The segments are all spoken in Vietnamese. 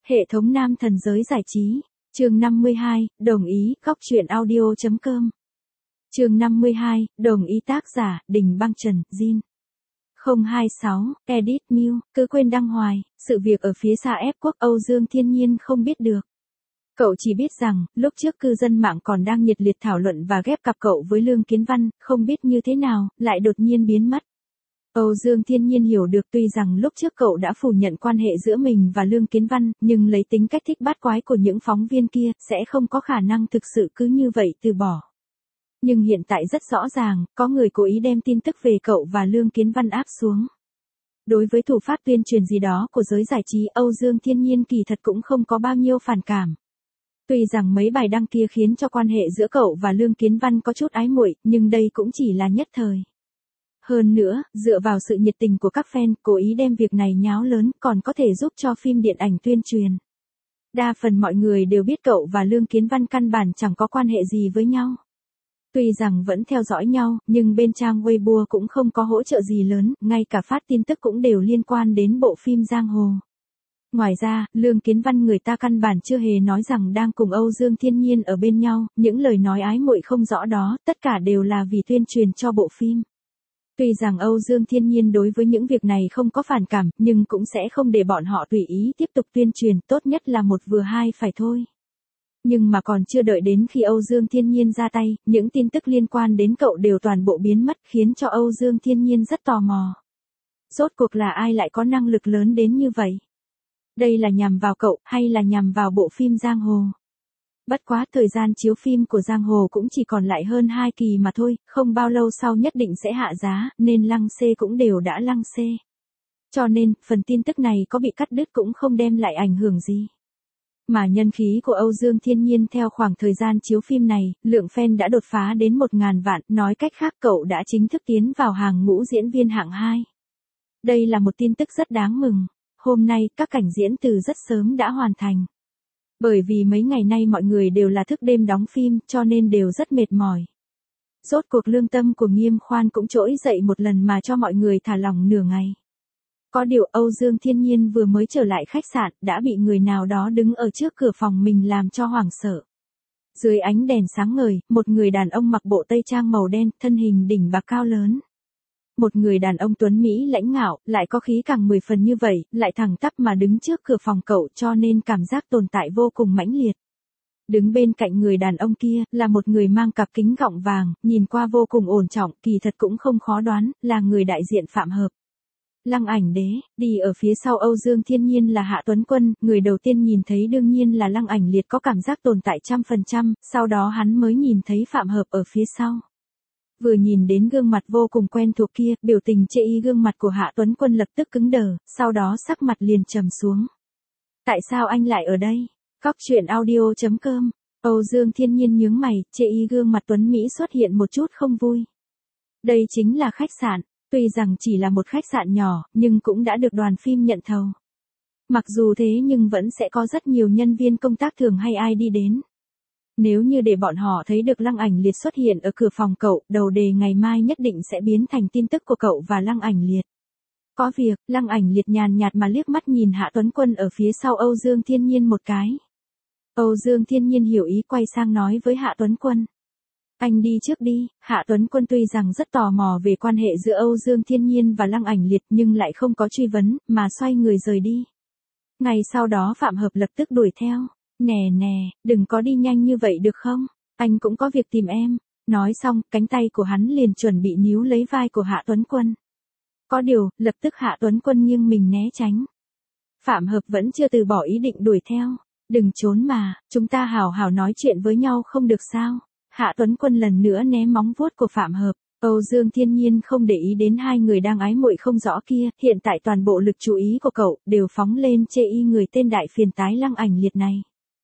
Hệ thống nam thần giới giải trí. Chương 52, đồng ý, góc truyện audio.com. Chương 52, đồng ý tác giả, Đình Băng Trần, Jin. 026, Edit Miu, cứ quên đăng hoài, sự việc ở phía xa ép quốc Âu Dương Thiên Nhiên không biết được. Cậu chỉ biết rằng, lúc trước cư dân mạng còn đang nhiệt liệt thảo luận và ghép cặp cậu với Lương Kiến Văn, không biết như thế nào, lại đột nhiên biến mất. Âu Dương Thiên Nhiên hiểu được tuy rằng lúc trước cậu đã phủ nhận quan hệ giữa mình và Lương Kiến Văn, nhưng lấy tính cách thích bát quái của những phóng viên kia, sẽ không có khả năng thực sự cứ như vậy từ bỏ. Nhưng hiện tại rất rõ ràng, có người cố ý đem tin tức về cậu và Lương Kiến Văn áp xuống. Đối với thủ pháp tuyên truyền gì đó của giới giải trí, Âu Dương Thiên Nhiên kỳ thật cũng không có bao nhiêu phản cảm. Tuy rằng mấy bài đăng kia khiến cho quan hệ giữa cậu và Lương Kiến Văn có chút ái muội, nhưng đây cũng chỉ là nhất thời. Hơn nữa, dựa vào sự nhiệt tình của các fan, cố ý đem việc này nháo lớn, còn có thể giúp cho phim điện ảnh tuyên truyền. Đa phần mọi người đều biết cậu và Lương Kiến Văn căn bản chẳng có quan hệ gì với nhau. Tuy rằng vẫn theo dõi nhau, nhưng bên trang Weibo cũng không có hỗ trợ gì lớn, ngay cả phát tin tức cũng đều liên quan đến bộ phim Giang Hồ. Ngoài ra, Lương Kiến Văn người ta căn bản chưa hề nói rằng đang cùng Âu Dương Thiên Nhiên ở bên nhau, những lời nói ái muội không rõ đó, tất cả đều là vì tuyên truyền cho bộ phim. Tuy rằng Âu Dương Thiên Nhiên đối với những việc này không có phản cảm, nhưng cũng sẽ không để bọn họ tùy ý tiếp tục tuyên truyền, tốt nhất là một vừa hai phải thôi. Nhưng mà còn chưa đợi đến khi Âu Dương Thiên Nhiên ra tay, những tin tức liên quan đến cậu đều toàn bộ biến mất, khiến cho Âu Dương Thiên Nhiên rất tò mò. Rốt cuộc là ai lại có năng lực lớn đến như vậy? Đây là nhằm vào cậu, hay là nhằm vào bộ phim Giang Hồ? Bất quá thời gian chiếu phim của Giang Hồ cũng chỉ còn lại hơn 2 kỳ mà thôi, không bao lâu sau nhất định sẽ hạ giá, nên lăng xê cũng đều đã lăng xê. Cho nên, phần tin tức này có bị cắt đứt cũng không đem lại ảnh hưởng gì. Mà nhân khí của Âu Dương Thiên Nhiên theo khoảng thời gian chiếu phim này, lượng fan đã đột phá đến 1.000 vạn, nói cách khác cậu đã chính thức tiến vào hàng ngũ diễn viên hạng 2. Đây là một tin tức rất đáng mừng. Hôm nay, các cảnh diễn từ rất sớm đã hoàn thành. Bởi vì mấy ngày nay mọi người đều là thức đêm đóng phim, cho nên đều rất mệt mỏi. Rốt cuộc lương tâm của Nghiêm Khoan cũng trỗi dậy một lần mà cho mọi người thả lỏng nửa ngày. Có điều Âu Dương Thiên Nhiên vừa mới trở lại khách sạn, đã bị người nào đó đứng ở trước cửa phòng mình làm cho hoảng sợ. Dưới ánh đèn sáng ngời, một người đàn ông mặc bộ tây trang màu đen, thân hình đỉnh bạc cao lớn. Một người đàn ông tuấn Mỹ lãnh ngạo, lại có khí càng 10 phần như vậy, lại thẳng tắp mà đứng trước cửa phòng cậu, cho nên cảm giác tồn tại vô cùng mãnh liệt. Đứng bên cạnh người đàn ông kia, là một người mang cặp kính gọng vàng, nhìn qua vô cùng ổn trọng, kỳ thật cũng không khó đoán, là người đại diện Phạm Hợp. Lăng Ảnh Đế, đi ở phía sau Âu Dương Thiên Nhiên là Hạ Tuấn Quân, người đầu tiên nhìn thấy đương nhiên là Lăng Ảnh Liệt có cảm giác tồn tại 100%, sau đó hắn mới nhìn thấy Phạm Hợp ở phía sau. Vừa nhìn đến gương mặt vô cùng quen thuộc kia, biểu tình chê y gương mặt của Hạ Tuấn Quân lập tức cứng đờ, sau đó sắc mặt liền trầm xuống. Tại sao anh lại ở đây? Góc truyện audio.com. Âu Dương Thiên Nhiên nhướng mày, chê y gương mặt Tuấn Mỹ xuất hiện một chút không vui. Đây chính là khách sạn, tuy rằng chỉ là một khách sạn nhỏ, nhưng cũng đã được đoàn phim nhận thầu. Mặc dù thế nhưng vẫn sẽ có rất nhiều nhân viên công tác thường hay ai đi đến. Nếu như để bọn họ thấy được Lăng Ảnh Liệt xuất hiện ở cửa phòng cậu, đầu đề ngày mai nhất định sẽ biến thành tin tức của cậu và Lăng Ảnh Liệt. Có việc, Lăng Ảnh Liệt nhàn nhạt mà liếc mắt nhìn Hạ Tuấn Quân ở phía sau Âu Dương Thiên Nhiên một cái. Âu Dương Thiên Nhiên hiểu ý quay sang nói với Hạ Tuấn Quân. Anh đi trước đi. Hạ Tuấn Quân tuy rằng rất tò mò về quan hệ giữa Âu Dương Thiên Nhiên và Lăng Ảnh Liệt nhưng lại không có truy vấn, mà xoay người rời đi. Ngày sau đó Phạm Hợp lập tức đuổi theo. Nè nè, đừng có đi nhanh như vậy được không? Anh cũng có việc tìm em. Nói xong, cánh tay của hắn liền chuẩn bị níu lấy vai của Hạ Tuấn Quân. Có điều, lập tức Hạ Tuấn Quân nghiêng mình né tránh. Phạm Hợp vẫn chưa từ bỏ ý định đuổi theo. Đừng trốn mà, chúng ta hào hào nói chuyện với nhau không được sao? Hạ Tuấn Quân lần nữa né móng vuốt của Phạm Hợp. Âu Dương Thiên Nhiên không để ý đến hai người đang ái muội không rõ kia, hiện tại toàn bộ lực chú ý của cậu đều phóng lên chê y người tên đại phiền tái Lăng Ảnh Liệt này.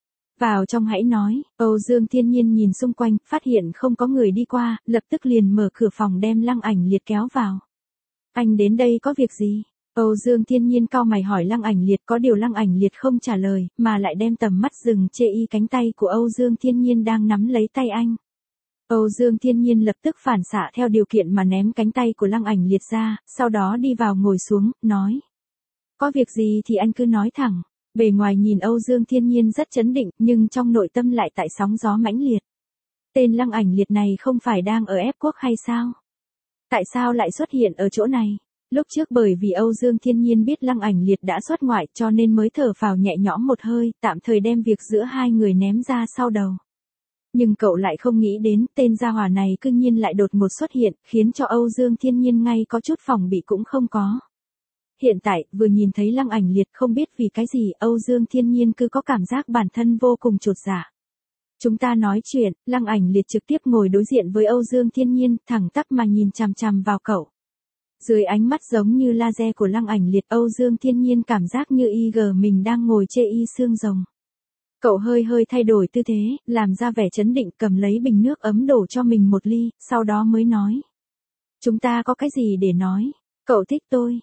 Vào trong hãy nói. Âu Dương Thiên Nhiên nhìn xung quanh, phát hiện không có người đi qua, lập tức liền mở cửa phòng đem Lăng Ảnh Liệt kéo vào. Anh đến đây có việc gì? Âu Dương Thiên Nhiên cau mày hỏi Lăng Ảnh Liệt, có điều Lăng Ảnh Liệt không trả lời, mà lại đem tầm mắt dừng chê y cánh tay của Âu Dương Thiên Nhiên đang nắm lấy tay anh. Âu Dương Thiên Nhiên lập tức phản xạ theo điều kiện mà ném cánh tay của Lăng Ảnh Liệt ra, sau đó đi vào ngồi xuống, nói. Có việc gì thì anh cứ nói thẳng. Bề ngoài nhìn Âu Dương Thiên Nhiên rất trấn định, nhưng trong nội tâm lại tại sóng gió mãnh liệt. Tên Lăng Ảnh Liệt này không phải đang ở ép quốc hay sao? Tại sao lại xuất hiện ở chỗ này? Lúc trước bởi vì Âu Dương Thiên Nhiên biết Lăng Ảnh Liệt đã xuất ngoại cho nên mới thở phào nhẹ nhõm một hơi, tạm thời đem việc giữa hai người ném ra sau đầu. Nhưng cậu lại không nghĩ đến tên gia hỏa này cư nhiên lại đột ngột xuất hiện, khiến cho Âu Dương Thiên Nhiên ngay có chút phòng bị cũng không có. Hiện tại, vừa nhìn thấy Lăng Ảnh Liệt không biết vì cái gì Âu Dương Thiên Nhiên cứ có cảm giác bản thân vô cùng chột dạ. Chúng ta nói chuyện, Lăng Ảnh Liệt trực tiếp ngồi đối diện với Âu Dương Thiên Nhiên, thẳng tắp mà nhìn chằm chằm vào cậu. Dưới ánh mắt giống như laser của Lăng Ảnh Liệt, Âu Dương Thiên Nhiên cảm giác như mình đang ngồi chê xương rồng. Cậu hơi thay đổi tư thế, làm ra vẻ trấn định, cầm lấy bình nước ấm đổ cho mình một ly, sau đó mới nói. Chúng ta có cái gì để nói? Cậu thích tôi,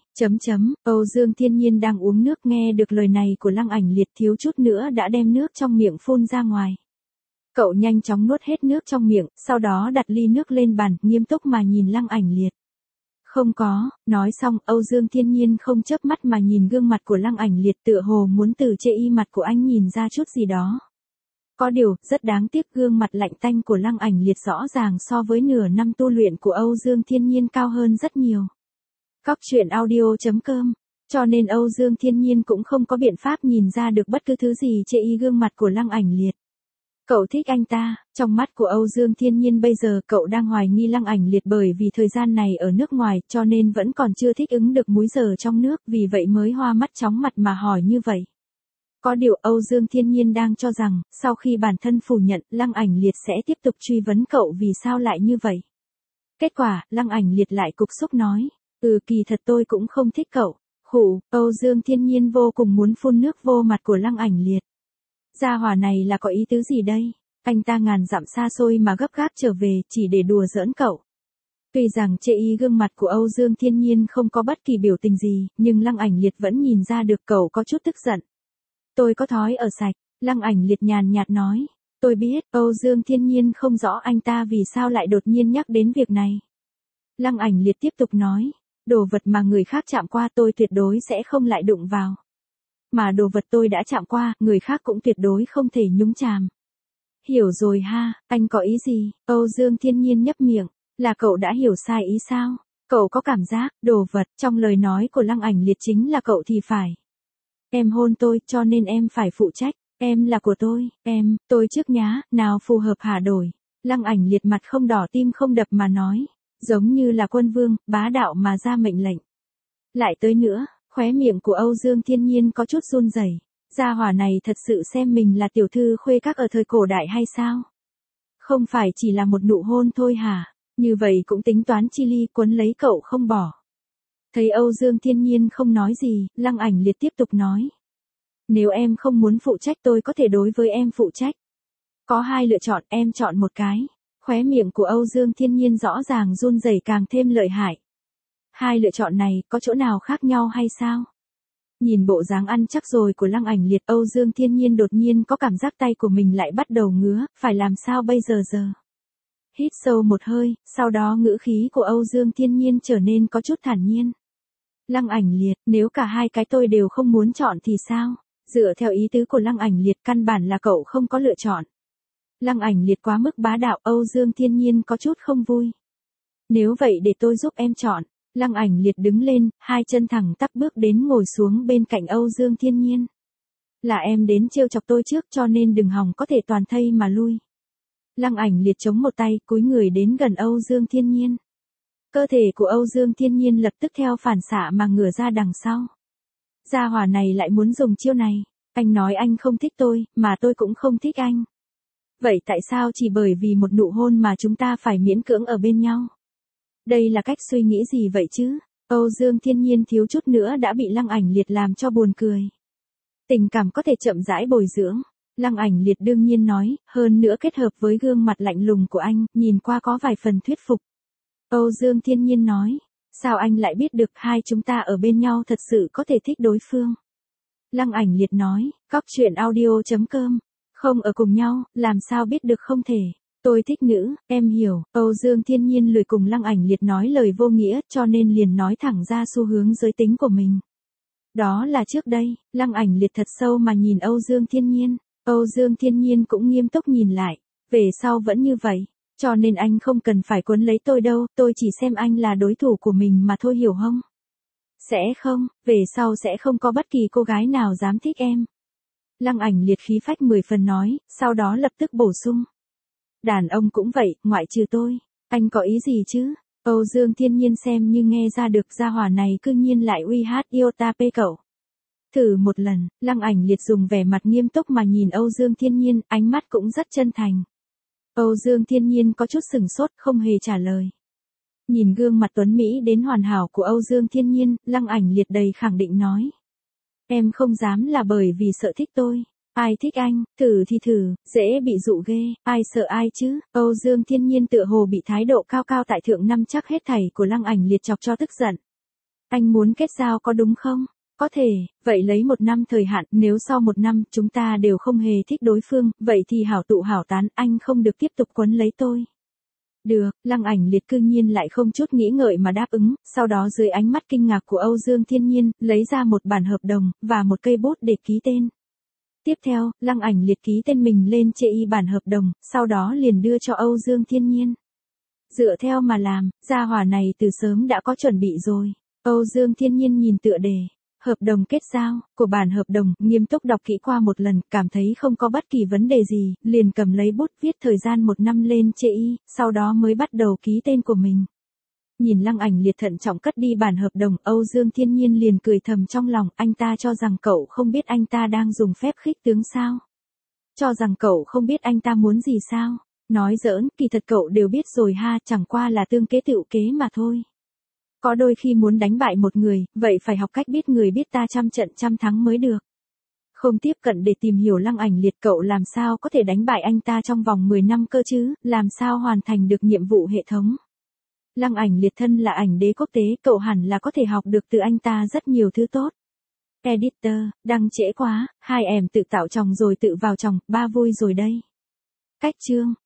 Âu Dương Thiên Nhiên đang uống nước nghe được lời này của Lăng Ảnh Liệt thiếu chút nữa đã đem nước trong miệng phun ra ngoài. Cậu nhanh chóng nuốt hết nước trong miệng, sau đó đặt ly nước lên bàn, nghiêm túc mà nhìn Lăng Ảnh Liệt. Không có, nói xong, Âu Dương Thiên Nhiên không chớp mắt mà nhìn gương mặt của Lăng Ảnh Liệt tựa hồ muốn từ chê mặt của anh nhìn ra chút gì đó. Có điều, rất đáng tiếc gương mặt lạnh tanh của Lăng Ảnh Liệt rõ ràng so với nửa năm tu luyện của Âu Dương Thiên Nhiên cao hơn rất nhiều. Cóc truyện audio.com. Cho nên Âu Dương Thiên Nhiên cũng không có biện pháp nhìn ra được bất cứ thứ gì chê gương mặt của Lăng Ảnh Liệt. Cậu thích anh ta, trong mắt của Âu Dương Thiên Nhiên bây giờ cậu đang hoài nghi Lăng Ảnh Liệt bởi vì thời gian này ở nước ngoài cho nên vẫn còn chưa thích ứng được múi giờ trong nước, vì vậy mới hoa mắt chóng mặt mà hỏi như vậy. Có điều Âu Dương Thiên Nhiên đang cho rằng, sau khi bản thân phủ nhận, Lăng Ảnh Liệt sẽ tiếp tục truy vấn cậu vì sao lại như vậy. Kết quả, Lăng Ảnh Liệt lại cục xúc nói, kỳ thật tôi cũng không thích cậu. Khụ, Âu Dương Thiên Nhiên vô cùng muốn phun nước vô mặt của Lăng Ảnh Liệt. Gia hỏa này là có ý tứ gì đây? Anh ta ngàn dặm xa xôi mà gấp gáp trở về chỉ để đùa giỡn cậu. Tuy rằng chê gương mặt của Âu Dương Thiên Nhiên không có bất kỳ biểu tình gì, nhưng Lăng Ảnh Liệt vẫn nhìn ra được cậu có chút tức giận. Tôi có thói ở sạch, Lăng Ảnh Liệt nhàn nhạt nói. Tôi biết, Âu Dương Thiên Nhiên không rõ anh ta vì sao lại đột nhiên nhắc đến việc này. Lăng Ảnh Liệt tiếp tục nói. Đồ vật mà người khác chạm qua tôi tuyệt đối sẽ không lại đụng vào. Mà đồ vật tôi đã chạm qua, người khác cũng tuyệt đối không thể nhúng chàm. Hiểu rồi ha, anh có ý gì? Âu Dương Thiên Nhiên nhấp miệng, là cậu đã hiểu sai ý sao? Cậu có cảm giác, đồ vật, trong lời nói của Lăng Ảnh Liệt chính là cậu thì phải. Em hôn tôi, cho nên em phải phụ trách, em là của tôi trước nhá, nào phù hợp hả đổi. Lăng Ảnh Liệt mặt không đỏ tim không đập mà nói, giống như là quân vương, bá đạo mà ra mệnh lệnh. Lại tới nữa. Khóe miệng của Âu Dương Thiên Nhiên có chút run rẩy. Gia hỏa này thật sự xem mình là tiểu thư khuê các ở thời cổ đại hay sao? Không phải chỉ là một nụ hôn thôi hả? Như vậy cũng tính toán chi ly quấn lấy cậu không bỏ. Thấy Âu Dương Thiên Nhiên không nói gì, Lăng Ảnh Liệt tiếp tục nói. Nếu em không muốn phụ trách tôi có thể đối với em phụ trách. Có hai lựa chọn, em chọn một cái. Khóe miệng của Âu Dương Thiên Nhiên rõ ràng run rẩy càng thêm lợi hại. Hai lựa chọn này có chỗ nào khác nhau hay sao? Nhìn bộ dáng ăn chắc rồi của Lăng Ảnh Liệt, Âu Dương Thiên Nhiên đột nhiên có cảm giác tay của mình lại bắt đầu ngứa, phải làm sao bây giờ? Hít sâu một hơi, sau đó ngữ khí của Âu Dương Thiên Nhiên trở nên có chút thản nhiên. Lăng Ảnh Liệt, nếu cả hai cái tôi đều không muốn chọn thì sao? Dựa theo ý tứ của Lăng Ảnh Liệt căn bản là cậu không có lựa chọn. Lăng Ảnh Liệt quá mức bá đạo, Âu Dương Thiên Nhiên có chút không vui. Nếu vậy để tôi giúp em chọn. Lăng Ảnh Liệt đứng lên, hai chân thẳng tắp bước đến ngồi xuống bên cạnh Âu Dương Thiên Nhiên. Là em đến trêu chọc tôi trước cho nên đừng hòng có thể toàn thây mà lui. Lăng Ảnh Liệt chống một tay, cúi người đến gần Âu Dương Thiên Nhiên. Cơ thể của Âu Dương Thiên Nhiên lập tức theo phản xạ mà ngửa ra đằng sau. Gia hỏa này lại muốn dùng chiêu này. Anh nói anh không thích tôi, mà tôi cũng không thích anh. Vậy tại sao chỉ bởi vì một nụ hôn mà chúng ta phải miễn cưỡng ở bên nhau? Đây là cách suy nghĩ gì vậy chứ? Âu Dương Thiên Nhiên thiếu chút nữa đã bị Lăng Ảnh Liệt làm cho buồn cười. Tình cảm có thể chậm rãi bồi dưỡng. Lăng Ảnh Liệt đương nhiên nói, hơn nữa kết hợp với gương mặt lạnh lùng của anh, nhìn qua có vài phần thuyết phục. Âu Dương Thiên Nhiên nói, sao anh lại biết được hai chúng ta ở bên nhau thật sự có thể thích đối phương? Lăng Ảnh Liệt nói, cóc truyện audio.com, không ở cùng nhau, làm sao biết được không thể. Tôi thích nữ, em hiểu. Âu Dương Thiên Nhiên lười cùng Lăng Ảnh Liệt nói lời vô nghĩa cho nên liền nói thẳng ra xu hướng giới tính của mình. Đó là trước đây, Lăng Ảnh Liệt thật sâu mà nhìn Âu Dương Thiên Nhiên. Âu Dương Thiên Nhiên cũng nghiêm túc nhìn lại. Về sau vẫn như vậy. Cho nên anh không cần phải cuốn lấy tôi đâu, tôi chỉ xem anh là đối thủ của mình mà thôi hiểu không? Sẽ không, về sau sẽ không có bất kỳ cô gái nào dám thích em. Lăng Ảnh Liệt khí phách 10 phần nói, sau đó lập tức bổ sung. Đàn ông cũng vậy, ngoại trừ tôi. Anh có ý gì chứ? Âu Dương Thiên Nhiên xem như nghe ra được gia hỏa này cư nhiên lại uy hát Iota P cậu. Thử một lần, Lăng Ảnh Liệt dùng vẻ mặt nghiêm túc mà nhìn Âu Dương Thiên Nhiên, ánh mắt cũng rất chân thành. Âu Dương Thiên Nhiên có chút sửng sốt, không hề trả lời. Nhìn gương mặt tuấn Mỹ đến hoàn hảo của Âu Dương Thiên Nhiên, Lăng Ảnh Liệt đầy khẳng định nói. Em không dám là bởi vì sợ thích tôi. Ai thích anh, thử thì thử, dễ bị dụ ghê, ai sợ ai chứ. Âu Dương Thiên Nhiên tựa hồ bị thái độ cao cao tại thượng năm chắc hết thảy của Lăng Ảnh Liệt chọc cho tức giận. Anh muốn kết giao có đúng không? Có thể, vậy lấy 1 năm thời hạn, nếu sau 1 năm chúng ta đều không hề thích đối phương, vậy thì hảo tụ hảo tán, anh không được tiếp tục quấn lấy tôi. Được, Lăng Ảnh Liệt cư nhiên lại không chút nghĩ ngợi mà đáp ứng, sau đó dưới ánh mắt kinh ngạc của Âu Dương Thiên Nhiên, lấy ra một bản hợp đồng, và một cây bút để ký tên. Tiếp theo, Lăng Ảnh Liệt ký tên mình lên chê y bản hợp đồng, sau đó liền đưa cho Âu Dương Thiên Nhiên. Dựa theo mà làm, gia hỏa này từ sớm đã có chuẩn bị rồi. Âu Dương Thiên Nhiên nhìn tựa đề. Hợp đồng kết giao, của bản hợp đồng, nghiêm túc đọc kỹ qua một lần, cảm thấy không có bất kỳ vấn đề gì, liền cầm lấy bút viết thời gian 1 năm lên chê y, sau đó mới bắt đầu ký tên của mình. Nhìn Lăng Ảnh Liệt thận trọng cất đi bản hợp đồng, Âu Dương Thiên Nhiên liền cười thầm trong lòng, anh ta cho rằng cậu không biết anh ta đang dùng phép khích tướng sao? Cho rằng cậu không biết anh ta muốn gì sao? Nói giỡn, kỳ thật cậu đều biết rồi ha, chẳng qua là tương kế tựu kế mà thôi. Có đôi khi muốn đánh bại một người, vậy phải học cách biết người biết ta trăm trận trăm thắng mới được. Không tiếp cận để tìm hiểu Lăng Ảnh Liệt, cậu làm sao có thể đánh bại anh ta trong vòng 10 năm cơ chứ, làm sao hoàn thành được nhiệm vụ hệ thống. Lăng Ảnh Liệt thân là ảnh đế quốc tế, cậu hẳn là có thể học được từ anh ta rất nhiều thứ tốt. Editor, đăng trễ quá, 2 em tự tạo chồng rồi tự vào chồng, 3 vui rồi đây. Cách chương.